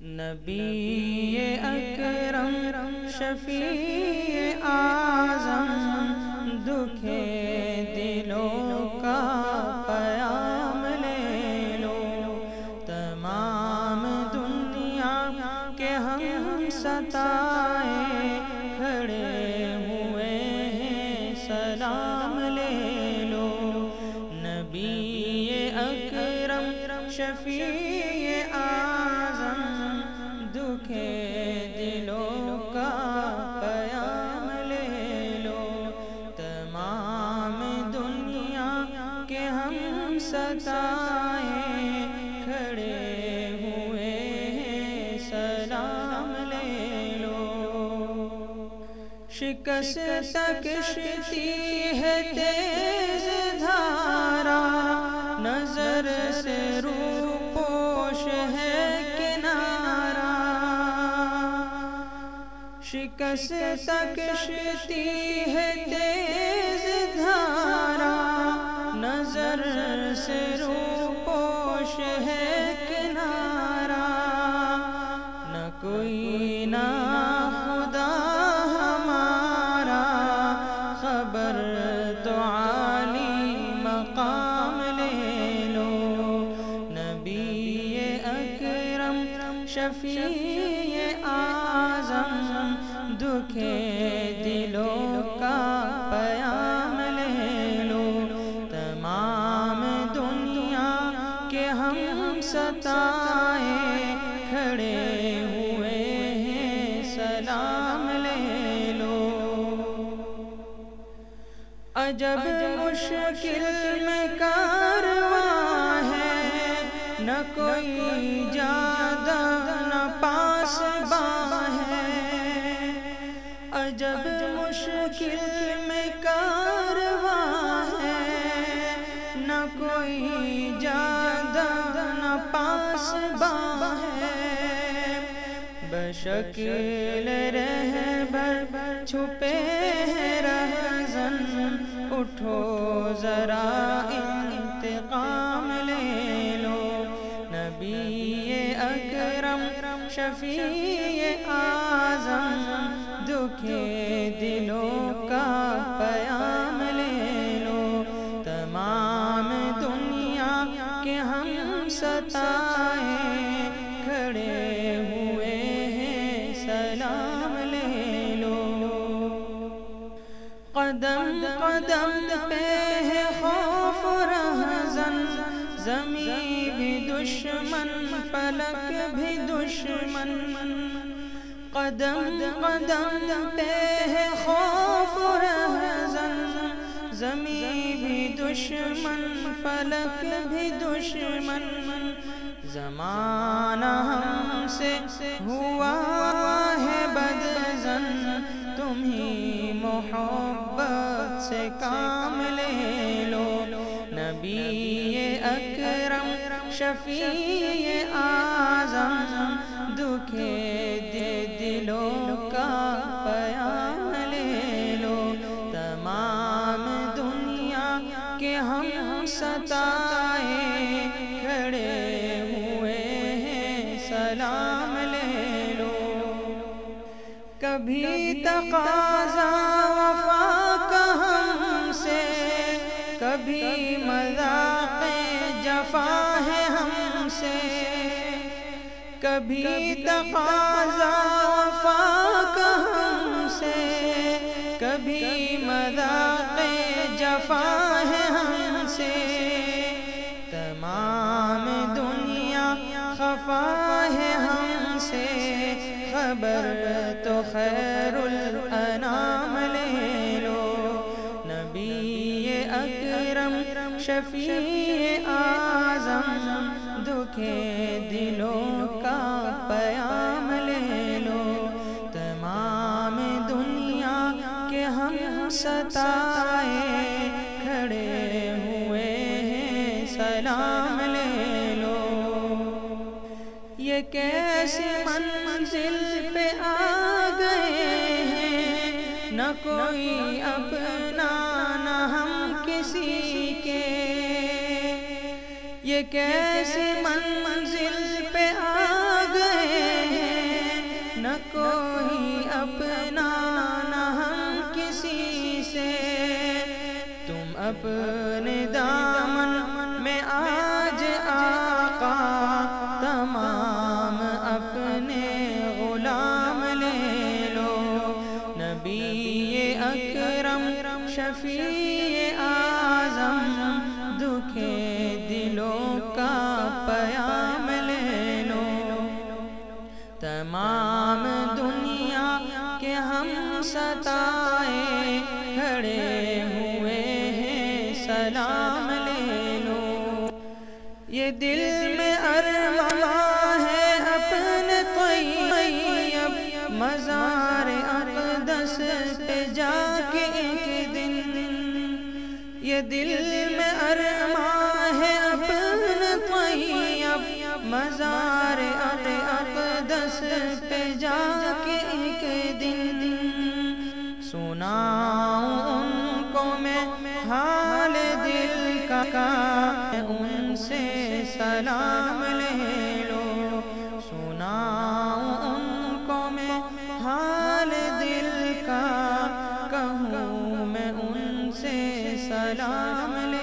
نبی اکرم شفیع اعظم دکھے دلوں کا پیام لے لو، تمام دنیا کے ہم ستائے کھڑے ہوئے ہیں سلام لے لو۔ نبی اکرم شفیع دکھے دلوں کا پیام لے لو، تمام دنیا کے ہم ستائے کھڑے ہوئے ہیں سلام لے لو۔ شکست کشتی ہے تیز دھارا، نظر سے رو پوش ہے شکست کشتی ہے تیز دھارا، نظر سے رو پوش ہے کنارہ، نہ کوئی نہ خدا ہمارا، خبر تو عالی مقام لے لو۔ نبی اکرم شفیع اعظم دکھے دلوں کا پیام لے لو، تمام دنیا کے ہم ستائے کھڑے ہوئے ہیں سلام لے لو۔ عجب مشکل میں کارواں ہے، نہ کوئی جادہ نہ پاسباں ہے۔ عجب مشکل میں کارواں ہے، نہ کوئی جادہ نہ پاسباں ہے۔ بشکل رہبر چھپے ہیں رہزن، اٹھو ذرا انتقام لے لو۔ نبی اکرم شفیع اعظم دکھے دلوں کا پیام لے لو، تمام دنیا کے ہم ستائے کھڑے ہوئے ہیں سلام لے لو۔ قدم قدم پہ ہے خوف رہزن، زمین بھی دشمن فلک بھی دشمن، قدم قدم پہ ہے خوف رہزن، زمین بھی دشمن فلک بھی دشمن، زمانہ ہم سے ہوا ہے بدظن، تمہیں محبت سے کام لے لو۔ نبی اکرم شفیع اعظم دکھے دلوں کا پیام لے لو، تمام دنیا کے ہم ستائے کھڑے ہوئے ہیں سلام لے لو۔ کبھی تقاضا وفا کا ہم سے، کبھی مذاق جفا ہے ہم سے، کبھی تقاضا وفا کا ہم سے، کبھی مذاق جفا ہے ہم سے، تمام دنیا خفا ہے ہم سے، خبر تو خیر الانام لے لو۔ نبی اکرم شفیع اعظم دکھے دلوں کا پیام لے لو، تمام دنیا کے ہم ستائے کھڑے ہوئے ہیں سلام لے لو۔ یہ کیسی منزل پہ آ گئے ہیں، نہ کوئی اپنا نہ ہم کسی کے، یہ کیسی منزل پہ آ گئے اپنے دامن میں آج آقا تمام اپنے غلام لے لو، نبی اکرم شفیع اعظم دکھے دلوں کا پیام لے لو، تمام دنیا کے ہم ستائے کھڑے ہوئے ہیں سلام لے لو، یہ دل میں ارمان ہے اپنے طیب مزار اقدس پہ جا کے ایک دن، یہ دل میں ارمان ہے اپنے طیب مزار اقدس پہ جا کے ایک دن، سناؤں ان کو میں حال دل کا، ان سے سلام لے لو، سناؤں ان کو میں حال دل کا، کہوں میں ان سے سلام لے لو۔